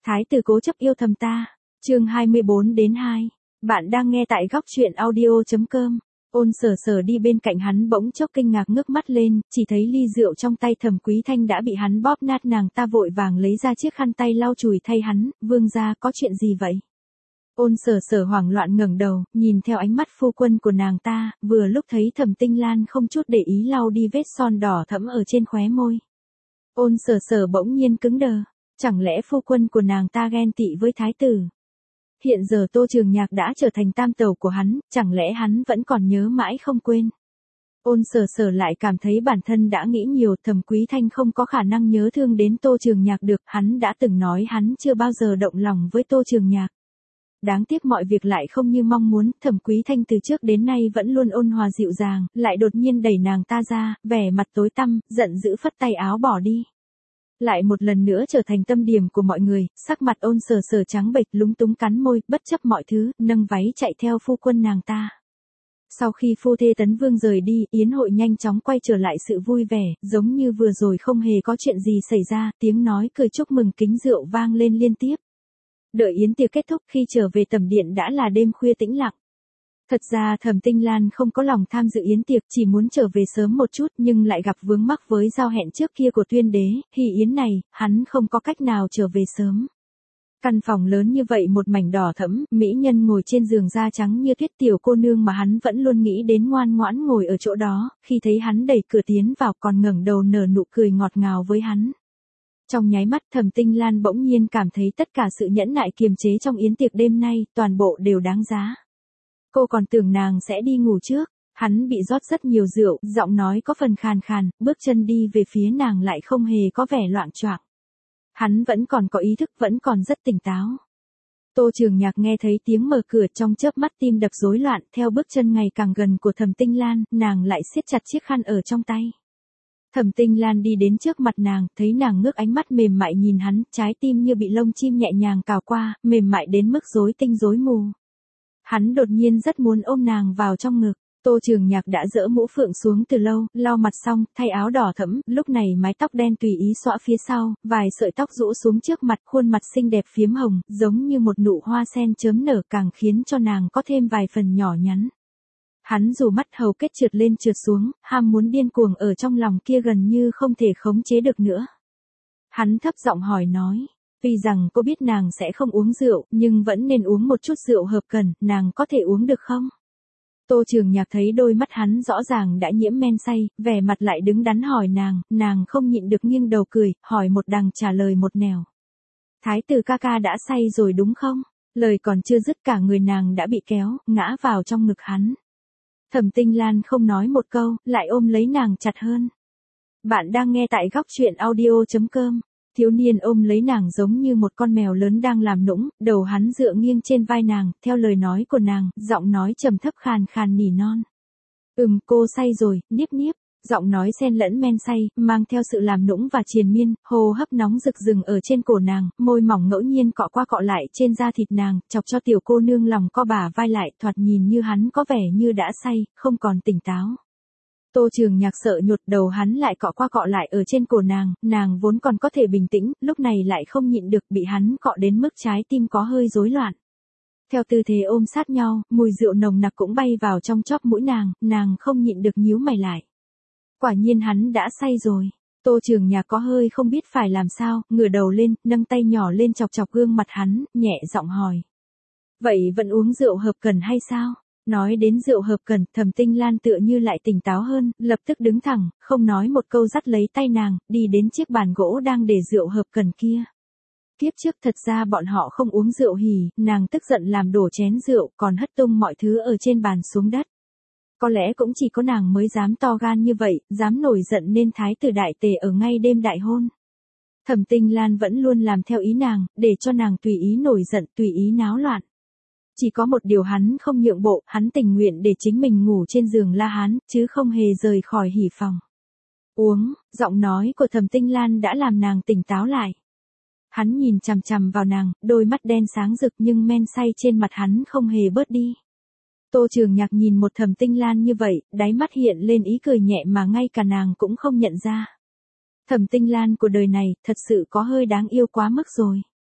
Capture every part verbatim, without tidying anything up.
Thái tử cố chấp yêu thầm ta. Chương hai mươi bốn đến hai. Bạn đang nghe tại góc truyện audio chấm com. Ôn Sở Sở đi bên cạnh hắn bỗng chốc kinh ngạc ngước mắt lên, chỉ thấy ly rượu trong tay Thẩm Quý Thanh đã bị hắn bóp nát, nàng ta vội vàng lấy ra chiếc khăn tay lau chùi thay hắn. Vương gia, có chuyện gì vậy? Ôn Sở Sở hoảng loạn ngẩng đầu, nhìn theo ánh mắt phu quân của nàng ta, vừa lúc thấy Thẩm Tinh Lan không chút để ý lau đi vết son đỏ thẫm ở trên khóe môi. Ôn Sở Sở bỗng nhiên cứng đờ, chẳng lẽ phu quân của nàng ta ghen tị với thái tử? Hiện giờ Tô Trường Nhạc đã trở thành tam tẩu của hắn, chẳng lẽ hắn vẫn còn nhớ mãi không quên? Ôn Sở Sở lại cảm thấy bản thân đã nghĩ nhiều, Thẩm Quý Thanh không có khả năng nhớ thương đến Tô Trường Nhạc được, hắn đã từng nói hắn chưa bao giờ động lòng với Tô Trường Nhạc. Đáng tiếc mọi việc lại không như mong muốn, Thẩm Quý Thanh từ trước đến nay vẫn luôn ôn hòa dịu dàng, lại đột nhiên đẩy nàng ta ra, vẻ mặt tối tăm, giận dữ phất tay áo bỏ đi. Lại một lần nữa trở thành tâm điểm của mọi người, sắc mặt Ôn Sở Sở trắng bệch, lúng túng cắn môi, bất chấp mọi thứ, nâng váy chạy theo phu quân nàng ta. Sau khi phu thê Tấn Vương rời đi, yến hội nhanh chóng quay trở lại sự vui vẻ, giống như vừa rồi không hề có chuyện gì xảy ra, tiếng nói cười chúc mừng kính rượu vang lên liên tiếp. Đợi yến tiệc kết thúc, khi trở về tẩm điện đã là đêm khuya tĩnh lặng. Thật ra Thẩm Tinh Lan không có lòng tham dự yến tiệc, chỉ muốn trở về sớm một chút, nhưng lại gặp vướng mắc với giao hẹn trước kia của Tuyên Đế, hỷ yến này, hắn không có cách nào trở về sớm. Căn phòng lớn như vậy một mảnh đỏ thẫm, mỹ nhân ngồi trên giường da trắng như tuyết, tiểu cô nương mà hắn vẫn luôn nghĩ đến ngoan ngoãn ngồi ở chỗ đó, khi thấy hắn đẩy cửa tiến vào còn ngẩng đầu nở nụ cười ngọt ngào với hắn. Trong nháy mắt Thẩm Tinh Lan bỗng nhiên cảm thấy tất cả sự nhẫn nại kiềm chế trong yến tiệc đêm nay, toàn bộ đều đáng giá. Cô còn tưởng nàng sẽ đi ngủ trước, hắn bị rót rất nhiều rượu, giọng nói có phần khàn khàn, bước chân đi về phía nàng lại không hề có vẻ loạng choạng. Hắn vẫn còn có ý thức, vẫn còn rất tỉnh táo. Tô Trường Nhạc nghe thấy tiếng mở cửa, trong chớp mắt tim đập rối loạn, theo bước chân ngày càng gần của Thẩm Tinh Lan, nàng lại siết chặt chiếc khăn ở trong tay. Thẩm Tinh Lan đi đến trước mặt nàng, thấy nàng ngước ánh mắt mềm mại nhìn hắn, trái tim như bị lông chim nhẹ nhàng cào qua, mềm mại đến mức rối tinh rối mù. Hắn đột nhiên rất muốn ôm nàng vào trong ngực. Tô Trường Nhạc đã dỡ mũ phượng xuống từ lâu, lau mặt xong, thay áo đỏ thẫm, lúc này mái tóc đen tùy ý xõa phía sau, vài sợi tóc rũ xuống trước mặt, khuôn mặt xinh đẹp phiếm hồng, giống như một nụ hoa sen chớm nở, càng khiến cho nàng có thêm vài phần nhỏ nhắn. Hắn dù mắt hầu kết trượt lên trượt xuống, ham muốn điên cuồng ở trong lòng kia gần như không thể khống chế được nữa. Hắn thấp giọng hỏi nói, tuy rằng cô biết nàng sẽ không uống rượu, nhưng vẫn nên uống một chút rượu hợp cần, nàng có thể uống được không? Tô Trường Nhạc thấy đôi mắt hắn rõ ràng đã nhiễm men say, vẻ mặt lại đứng đắn hỏi nàng, nàng không nhịn được nghiêng đầu cười, hỏi một đằng trả lời một nẻo. Thái tử ca ca đã say rồi đúng không? Lời còn chưa dứt cả người nàng đã bị kéo, ngã vào trong ngực hắn. Thẩm Tinh Lan không nói một câu, lại ôm lấy nàng chặt hơn. Bạn đang nghe tại góc truyện audio chấm com. Thiếu niên ôm lấy nàng giống như một con mèo lớn đang làm nũng, đầu hắn dựa nghiêng trên vai nàng, theo lời nói của nàng, giọng nói trầm thấp khàn khàn nỉ non. Ừm, cô say rồi, niếp niếp. Giọng nói xen lẫn men say, mang theo sự làm nũng và triền miên, hô hấp nóng rực rừng ở trên cổ nàng, môi mỏng ngẫu nhiên cọ qua cọ lại trên da thịt nàng, chọc cho tiểu cô nương lòng co bả vai lại, thoạt nhìn như hắn có vẻ như đã say, không còn tỉnh táo. Tô Trường Nhạc sợ nhột, đầu hắn lại cọ qua cọ lại ở trên cổ nàng, nàng vốn còn có thể bình tĩnh, lúc này lại không nhịn được, bị hắn cọ đến mức trái tim có hơi rối loạn. Theo tư thế ôm sát nhau, mùi rượu nồng nặc cũng bay vào trong chóp mũi nàng, nàng không nhịn được nhíu mày lại. Quả nhiên hắn đã say rồi. Tô Trường Nhạc có hơi không biết phải làm sao, ngửa đầu lên, nâng tay nhỏ lên chọc chọc gương mặt hắn, nhẹ giọng hỏi. Vậy vẫn uống rượu hợp cần hay sao? Nói đến rượu hợp cần, Thẩm Tinh Lan tựa như lại tỉnh táo hơn, lập tức đứng thẳng, không nói một câu dắt lấy tay nàng, đi đến chiếc bàn gỗ đang để rượu hợp cần kia. Kiếp trước thật ra bọn họ không uống rượu hỉ, nàng tức giận làm đổ chén rượu, còn hất tung mọi thứ ở trên bàn xuống đất. Có lẽ cũng chỉ có nàng mới dám to gan như vậy, dám nổi giận nên thái tử đại tề ở ngay đêm đại hôn. Thẩm Tinh Lan vẫn luôn làm theo ý nàng, để cho nàng tùy ý nổi giận, tùy ý náo loạn. Chỉ có một điều hắn không nhượng bộ, hắn tình nguyện để chính mình ngủ trên giường La Hán, chứ không hề rời khỏi hỉ phòng. Uống, giọng nói của Thẩm Tinh Lan đã làm nàng tỉnh táo lại. Hắn nhìn chằm chằm vào nàng, đôi mắt đen sáng rực nhưng men say trên mặt hắn không hề bớt đi. Tô Trường Nhạc nhìn một Thẩm Tinh Lan như vậy, đáy mắt hiện lên ý cười nhẹ mà ngay cả nàng cũng không nhận ra. Thẩm Tinh Lan của đời này, thật sự có hơi đáng yêu quá mức rồi.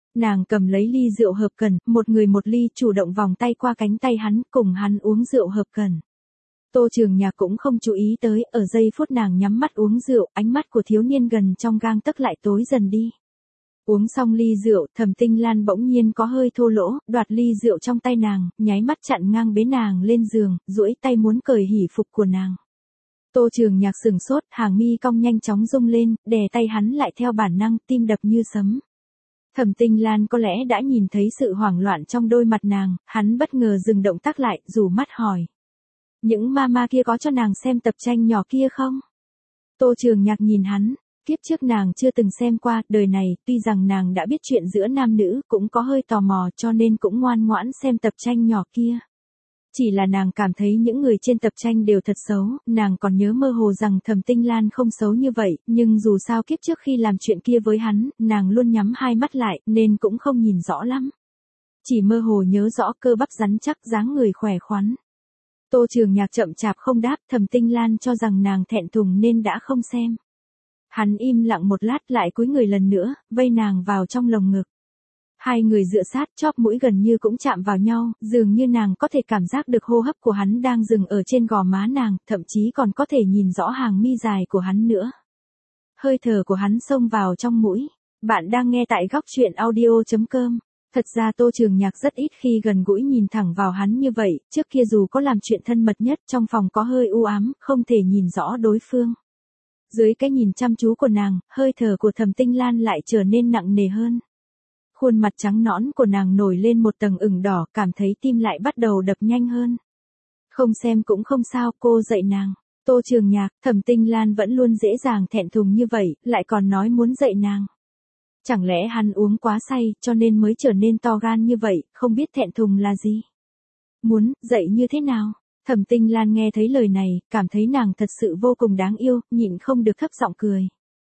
Nàng cầm lấy ly rượu hợp cần, một người một ly, chủ động vòng tay qua cánh tay hắn, cùng hắn uống rượu hợp cần. Tô Trường Nhạc cũng không chú ý tới, ở giây phút nàng nhắm mắt uống rượu, ánh mắt của thiếu niên gần trong gang tấc lại tối dần đi. Uống xong ly rượu, Thẩm Tinh Lan bỗng nhiên có hơi thô lỗ, đoạt ly rượu trong tay nàng, nháy mắt chặn ngang bế nàng lên giường, duỗi tay muốn cởi hỉ phục của nàng. Tô Trường Nhạc sừng sốt, hàng mi cong nhanh chóng rung lên, đè tay hắn lại theo bản năng, tim đập như sấm. Thẩm Tinh Lan có lẽ đã nhìn thấy sự hoảng loạn trong đôi mặt nàng, hắn bất ngờ dừng động tác lại, rủ mắt hỏi. Những mama kia có cho nàng xem tập tranh nhỏ kia không? Tô Trường Nhạc nhìn hắn, kiếp trước nàng chưa từng xem qua, đời này, tuy rằng nàng đã biết chuyện giữa nam nữ, cũng có hơi tò mò cho nên cũng ngoan ngoãn xem tập tranh nhỏ kia. Chỉ là nàng cảm thấy những người trên tập tranh đều thật xấu, nàng còn nhớ mơ hồ rằng Thẩm Tinh Lan không xấu như vậy, nhưng dù sao kiếp trước khi làm chuyện kia với hắn, nàng luôn nhắm hai mắt lại, nên cũng không nhìn rõ lắm. Chỉ mơ hồ nhớ rõ cơ bắp rắn chắc, dáng người khỏe khoắn. Tô Trường Nhạc chậm chạp không đáp, Thẩm Tinh Lan cho rằng nàng thẹn thùng nên đã không xem. Hắn im lặng một lát lại cúi người lần nữa, vây nàng vào trong lồng ngực. Hai người dựa sát, chóp mũi gần như cũng chạm vào nhau, dường như nàng có thể cảm giác được hô hấp của hắn đang dừng ở trên gò má nàng, thậm chí còn có thể nhìn rõ hàng mi dài của hắn nữa. Hơi thở của hắn xông vào trong mũi. Bạn đang nghe tại góc truyện audio chấm com. Thật ra Tô Trường Nhạc rất ít khi gần gũi nhìn thẳng vào hắn như vậy, trước kia dù có làm chuyện thân mật nhất trong phòng có hơi u ám, không thể nhìn rõ đối phương. Dưới cái nhìn chăm chú của nàng, hơi thở của Thẩm Tinh Lan lại trở nên nặng nề hơn. Khuôn mặt trắng nõn của nàng nổi lên một tầng ửng đỏ, cảm thấy tim lại bắt đầu đập nhanh hơn. Không xem cũng không sao, cô dạy nàng. Tô Trường Nhạc, Thẩm Tinh Lan vẫn luôn dễ dàng thẹn thùng như vậy, lại còn nói muốn dạy nàng. Chẳng lẽ hắn uống quá say, cho nên mới trở nên to gan như vậy, không biết thẹn thùng là gì? Muốn, dạy như thế nào? Thẩm Tinh Lan nghe thấy lời này, cảm thấy nàng thật sự vô cùng đáng yêu, nhịn không được thấp giọng cười.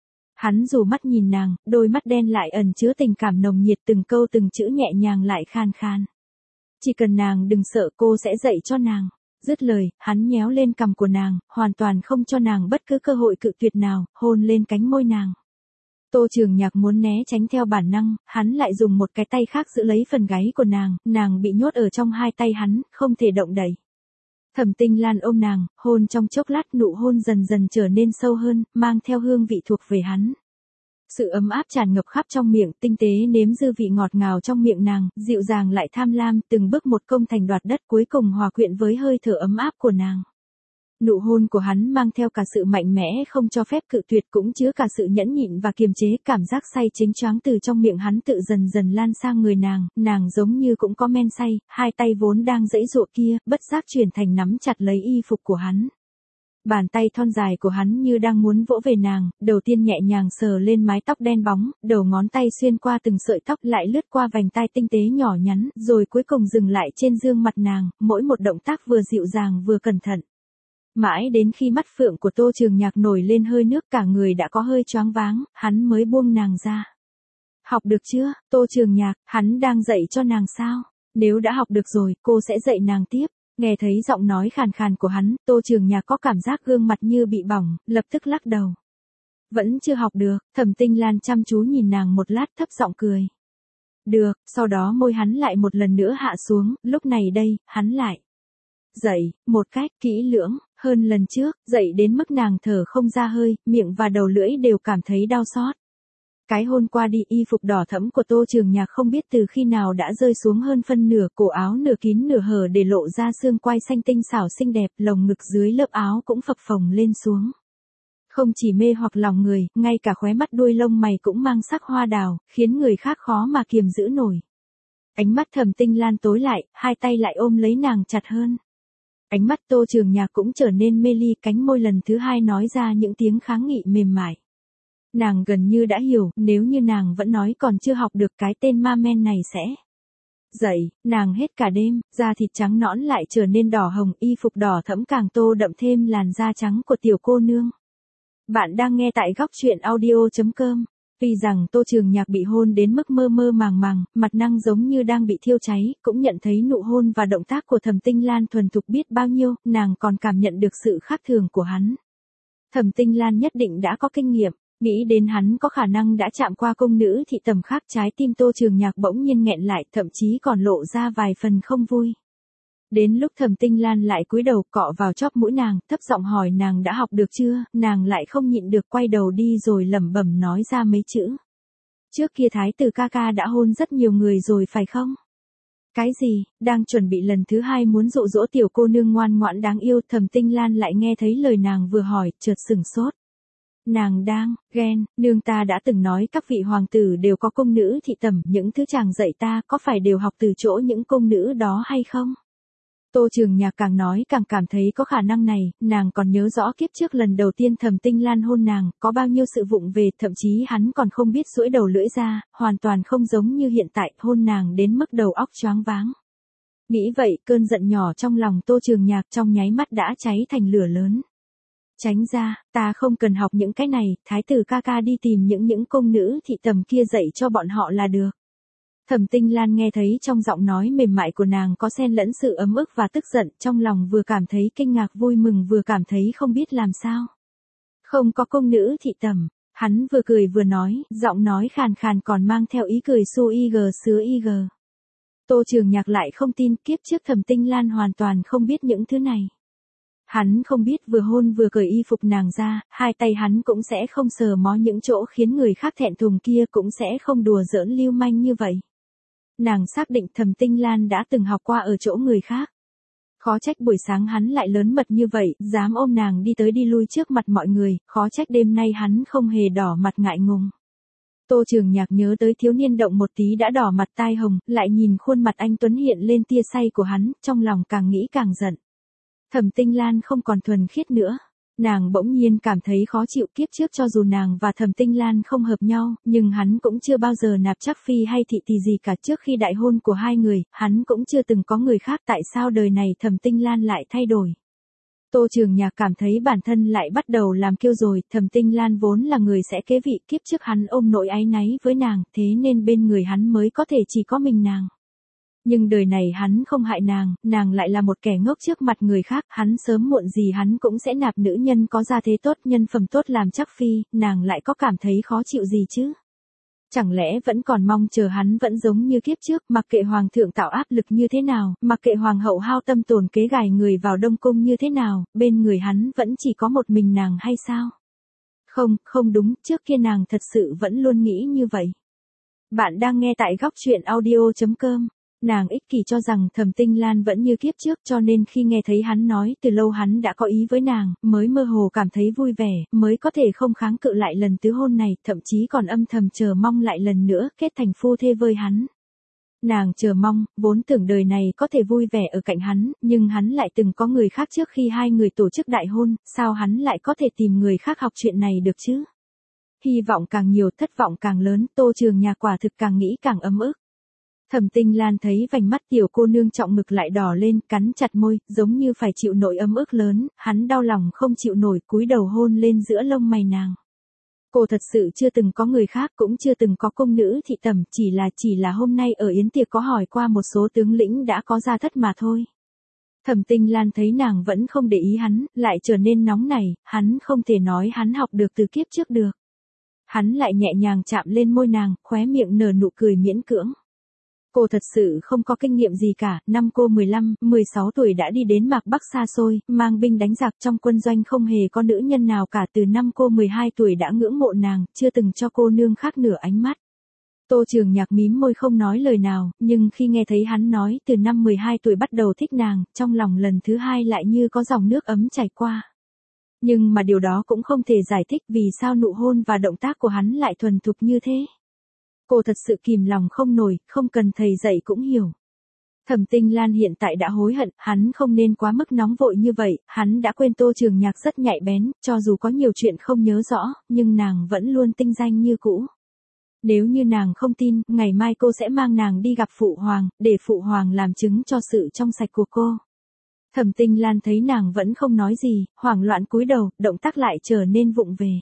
Hắn dù mắt nhìn nàng, đôi mắt đen lại ẩn chứa tình cảm nồng nhiệt, từng câu từng chữ nhẹ nhàng lại khan khan. Chỉ cần nàng đừng sợ, cô sẽ dạy cho nàng. Dứt lời, hắn nhéo lên cằm của nàng, hoàn toàn không cho nàng bất cứ cơ hội cự tuyệt nào, hôn lên cánh môi nàng. Tô Trường Nhạc muốn né tránh theo bản năng, hắn lại dùng một cái tay khác giữ lấy phần gáy của nàng, nàng bị nhốt ở trong hai tay hắn, không thể động đậy. Thẩm Tinh Lan ôm nàng, hôn trong chốc lát, nụ hôn dần dần trở nên sâu hơn, mang theo hương vị thuộc về hắn. Sự ấm áp tràn ngập khắp trong miệng, tinh tế nếm dư vị ngọt ngào trong miệng nàng, dịu dàng lại tham lam, từng bước một công thành đoạt đất, cuối cùng hòa quyện với hơi thở ấm áp của nàng. Nụ hôn của hắn mang theo cả sự mạnh mẽ không cho phép cự tuyệt, cũng chứa cả sự nhẫn nhịn và kiềm chế, cảm giác say chênh choáng từ trong miệng hắn tự dần dần lan sang người nàng, nàng giống như cũng có men say, hai tay vốn đang giãy giụa kia, bất giác chuyển thành nắm chặt lấy y phục của hắn. Bàn tay thon dài của hắn như đang muốn vỗ về nàng, đầu tiên nhẹ nhàng sờ lên mái tóc đen bóng, đầu ngón tay xuyên qua từng sợi tóc lại lướt qua vành tai tinh tế nhỏ nhắn, rồi cuối cùng dừng lại trên dương mặt nàng, mỗi một động tác vừa dịu dàng vừa cẩn thận. Mãi đến khi mắt phượng của Tô Trường Nhạc nổi lên hơi nước, cả người đã có hơi choáng váng, hắn mới buông nàng ra. Học được chưa, Tô Trường Nhạc, hắn đang dạy cho nàng sao? Nếu đã học được rồi, cô sẽ dạy nàng tiếp. Nghe thấy giọng nói khàn khàn của hắn, Tô Trường Nhạc có cảm giác gương mặt như bị bỏng, lập tức lắc đầu. Vẫn chưa học được, Thẩm Tinh Lan chăm chú nhìn nàng một lát, thấp giọng cười. Được, sau đó môi hắn lại một lần nữa hạ xuống, lúc này đây, hắn lại dậy, một cách kỹ lưỡng, hơn lần trước, dậy đến mức nàng thở không ra hơi, miệng và đầu lưỡi đều cảm thấy đau xót. Cái hôn qua đi, y phục đỏ thẫm của Tô Trường Nhạc không biết từ khi nào đã rơi xuống hơn phân nửa, cổ áo nửa kín nửa hở để lộ ra xương quai xanh tinh xảo xinh đẹp, lồng ngực dưới lớp áo cũng phập phồng lên xuống. Không chỉ mê hoặc lòng người, ngay cả khóe mắt đuôi lông mày cũng mang sắc hoa đào, khiến người khác khó mà kiềm giữ nổi. Ánh mắt Thẩm Tinh Lan tối lại, hai tay lại ôm lấy nàng chặt hơn. Ánh mắt Tô Trường Nhạc cũng trở nên mê ly, cánh môi lần thứ hai nói ra những tiếng kháng nghị mềm mại. Nàng gần như đã hiểu, nếu như nàng vẫn nói còn chưa học được, cái tên ma men này sẽ dậy, nàng hết cả đêm, da thịt trắng nõn lại trở nên đỏ hồng, y phục đỏ thẫm càng tô đậm thêm làn da trắng của tiểu cô nương. Bạn đang nghe tại góc truyện audio chấm com. Tuy rằng Tô Trường Nhạc bị hôn đến mức mơ mơ màng màng, mặt năng giống như đang bị thiêu cháy, cũng nhận thấy nụ hôn và động tác của Thẩm Tinh Lan thuần thục biết bao nhiêu, nàng còn cảm nhận được sự khác thường của hắn. Thẩm Tinh Lan nhất định đã có kinh nghiệm. Nghĩ đến hắn có khả năng đã chạm qua công nữ thị tầm khác, trái tim Tô Trường Nhạc bỗng nhiên nghẹn lại, thậm chí còn lộ ra vài phần không vui. Đến lúc Thẩm Tinh Lan lại cúi đầu cọ vào chóp mũi nàng, thấp giọng hỏi nàng đã học được chưa, nàng lại không nhịn được quay đầu đi rồi lẩm bẩm nói ra mấy chữ. Trước kia thái tử ca ca đã hôn rất nhiều người rồi phải không? Cái gì? Đang chuẩn bị lần thứ hai muốn dụ dỗ tiểu cô nương ngoan ngoãn đáng yêu, Thẩm Tinh Lan lại nghe thấy lời nàng vừa hỏi, chợt sừng sốt. Nàng đang ghen, nương ta đã từng nói các vị hoàng tử đều có công nữ thị tẩm, những thứ chàng dạy ta có phải đều học từ chỗ những công nữ đó hay không? Tô Trường Nhạc càng nói càng cảm thấy có khả năng này, nàng còn nhớ rõ kiếp trước lần đầu tiên Thẩm Tinh Lan hôn nàng, có bao nhiêu sự vụng về, thậm chí hắn còn không biết duỗi đầu lưỡi ra, hoàn toàn không giống như hiện tại, hôn nàng đến mức đầu óc choáng váng. Nghĩ vậy, cơn giận nhỏ trong lòng Tô Trường Nhạc trong nháy mắt đã cháy thành lửa lớn. Tránh ra, ta không cần học những cái này, thái tử ca ca đi tìm những những công nữ thị tầm kia dạy cho bọn họ là được. Thẩm Tinh Lan nghe thấy trong giọng nói mềm mại của nàng có xen lẫn sự ấm ức và tức giận, trong lòng vừa cảm thấy kinh ngạc vui mừng vừa cảm thấy không biết làm sao. Không có công nữ thị tầm, hắn vừa cười vừa nói, giọng nói khàn khàn còn mang theo ý cười su y gờ sứa y gờ. Tô Trường Nhạc lại không tin, kiếp trước Thẩm Tinh Lan hoàn toàn không biết những thứ này. Hắn không biết vừa hôn vừa cởi y phục nàng ra, hai tay hắn cũng sẽ không sờ mó những chỗ khiến người khác thẹn thùng kia, cũng sẽ không đùa giỡn lưu manh như vậy. Nàng xác định Thẩm Tinh Lan đã từng học qua ở chỗ người khác. Khó trách buổi sáng hắn lại lớn mật như vậy, dám ôm nàng đi tới đi lui trước mặt mọi người, khó trách đêm nay hắn không hề đỏ mặt ngại ngùng. Tô Trường Nhạc nhớ tới thiếu niên động một tí đã đỏ mặt tai hồng, lại nhìn khuôn mặt anh tuấn hiện lên tia say của hắn, trong lòng càng nghĩ càng giận. Thẩm Tinh Lan không còn thuần khiết nữa. Nàng bỗng nhiên cảm thấy khó chịu, kiếp trước cho dù nàng và Thẩm Tinh Lan không hợp nhau, nhưng hắn cũng chưa bao giờ nạp chắc phi hay thị tỳ gì cả, trước khi đại hôn của hai người, hắn cũng chưa từng có người khác, tại sao đời này Thẩm Tinh Lan lại thay đổi. Tô Trường Nhạc cảm thấy bản thân lại bắt đầu làm kiêu rồi, Thẩm Tinh Lan vốn là người sẽ kế vị, kiếp trước hắn ôm nỗi áy náy với nàng, thế nên bên người hắn mới có thể chỉ có mình nàng. Nhưng đời này hắn không hại nàng, nàng lại là một kẻ ngốc trước mặt người khác, hắn sớm muộn gì hắn cũng sẽ nạp nữ nhân có gia thế tốt, nhân phẩm tốt làm chắc phi, nàng lại có cảm thấy khó chịu gì chứ? Chẳng lẽ vẫn còn mong chờ hắn vẫn giống như kiếp trước, mặc kệ hoàng thượng tạo áp lực như thế nào, mặc kệ hoàng hậu hao tâm tổn kế gài người vào đông cung như thế nào, bên người hắn vẫn chỉ có một mình nàng hay sao? Không, không đúng, trước kia nàng thật sự vẫn luôn nghĩ như vậy. Bạn đang nghe tại góc truyện audio chấm com. Nàng ích kỷ cho rằng Thẩm Tinh Lan vẫn như kiếp trước, cho nên khi nghe thấy hắn nói từ lâu hắn đã có ý với nàng, mới mơ hồ cảm thấy vui vẻ, mới có thể không kháng cự lại lần tứ hôn này, thậm chí còn âm thầm chờ mong lại lần nữa kết thành phu thê với hắn. Nàng chờ mong, vốn tưởng đời này có thể vui vẻ ở cạnh hắn, nhưng hắn lại từng có người khác trước khi hai người tổ chức đại hôn, sao hắn lại có thể tìm người khác học chuyện này được chứ? Hy vọng càng nhiều, thất vọng càng lớn, Tô Trường Nhạc quả thực càng nghĩ càng ấm ức. Thẩm Tinh Lan thấy vành mắt tiểu cô nương trọng ngực lại đỏ lên, cắn chặt môi, giống như phải chịu nỗi ấm ức lớn, hắn đau lòng không chịu nổi, cúi đầu hôn lên giữa lông mày nàng. Cô thật sự chưa từng có người khác, cũng chưa từng có công nữ thị tẩm, chỉ là chỉ là hôm nay ở yến tiệc có hỏi qua một số tướng lĩnh đã có gia thất mà thôi. Thẩm Tinh Lan thấy nàng vẫn không để ý hắn, lại trở nên nóng nảy, hắn không thể nói hắn học được từ kiếp trước được. Hắn lại nhẹ nhàng chạm lên môi nàng, khóe miệng nở nụ cười miễn cưỡng. Cô thật sự không có kinh nghiệm gì cả, năm cô mười lăm, mười sáu tuổi đã đi đến Mạc Bắc xa xôi, mang binh đánh giặc, trong quân doanh không hề có nữ nhân nào cả, từ năm cô mười hai tuổi đã ngưỡng mộ nàng, chưa từng cho cô nương khác nửa ánh mắt. Tô Trường Nhạc mím môi không nói lời nào, nhưng khi nghe thấy hắn nói từ năm mười hai tuổi bắt đầu thích nàng, trong lòng lần thứ hai lại như có dòng nước ấm chảy qua. Nhưng mà điều đó cũng không thể giải thích vì sao nụ hôn và động tác của hắn lại thuần thục như thế. Cô thật sự kìm lòng không nổi, không cần thầy dạy cũng hiểu. Thẩm Tinh Lan hiện tại đã hối hận, hắn không nên quá mức nóng vội như vậy, hắn đã quên Tô Trường Nhạc rất nhạy bén, cho dù có nhiều chuyện không nhớ rõ, nhưng nàng vẫn luôn tinh danh như cũ. Nếu như nàng không tin, ngày mai cô sẽ mang nàng đi gặp Phụ Hoàng, để Phụ Hoàng làm chứng cho sự trong sạch của cô. Thẩm Tinh Lan thấy nàng vẫn không nói gì, hoảng loạn cúi đầu, động tác lại trở nên vụng về.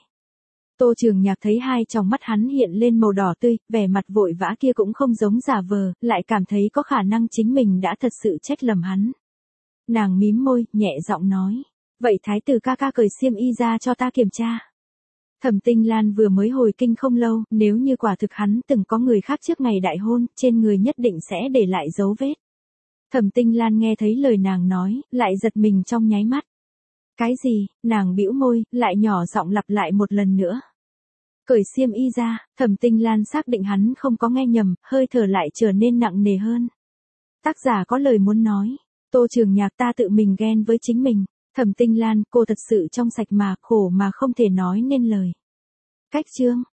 Tô Trường Nhạc thấy hai tròng mắt hắn hiện lên màu đỏ tươi, vẻ mặt vội vã kia cũng không giống giả vờ, lại cảm thấy có khả năng chính mình đã thật sự trách lầm hắn. Nàng mím môi, nhẹ giọng nói, vậy thái tử ca ca cởi xiêm y ra cho ta kiểm tra. Thẩm Tinh Lan vừa mới hồi kinh không lâu, nếu như quả thực hắn từng có người khác trước ngày đại hôn, trên người nhất định sẽ để lại dấu vết. Thẩm Tinh Lan nghe thấy lời nàng nói, lại giật mình trong nháy mắt. Cái gì? Nàng bĩu môi, lại nhỏ giọng lặp lại một lần nữa. Cởi xiêm y ra, Thẩm Tinh Lan xác định hắn không có nghe nhầm, hơi thở lại trở nên nặng nề hơn. Tác giả có lời muốn nói, Tô Trường Nhạc ta tự mình ghen với chính mình. Thẩm Tinh Lan, cô thật sự trong sạch mà, khổ mà không thể nói nên lời. Cách chương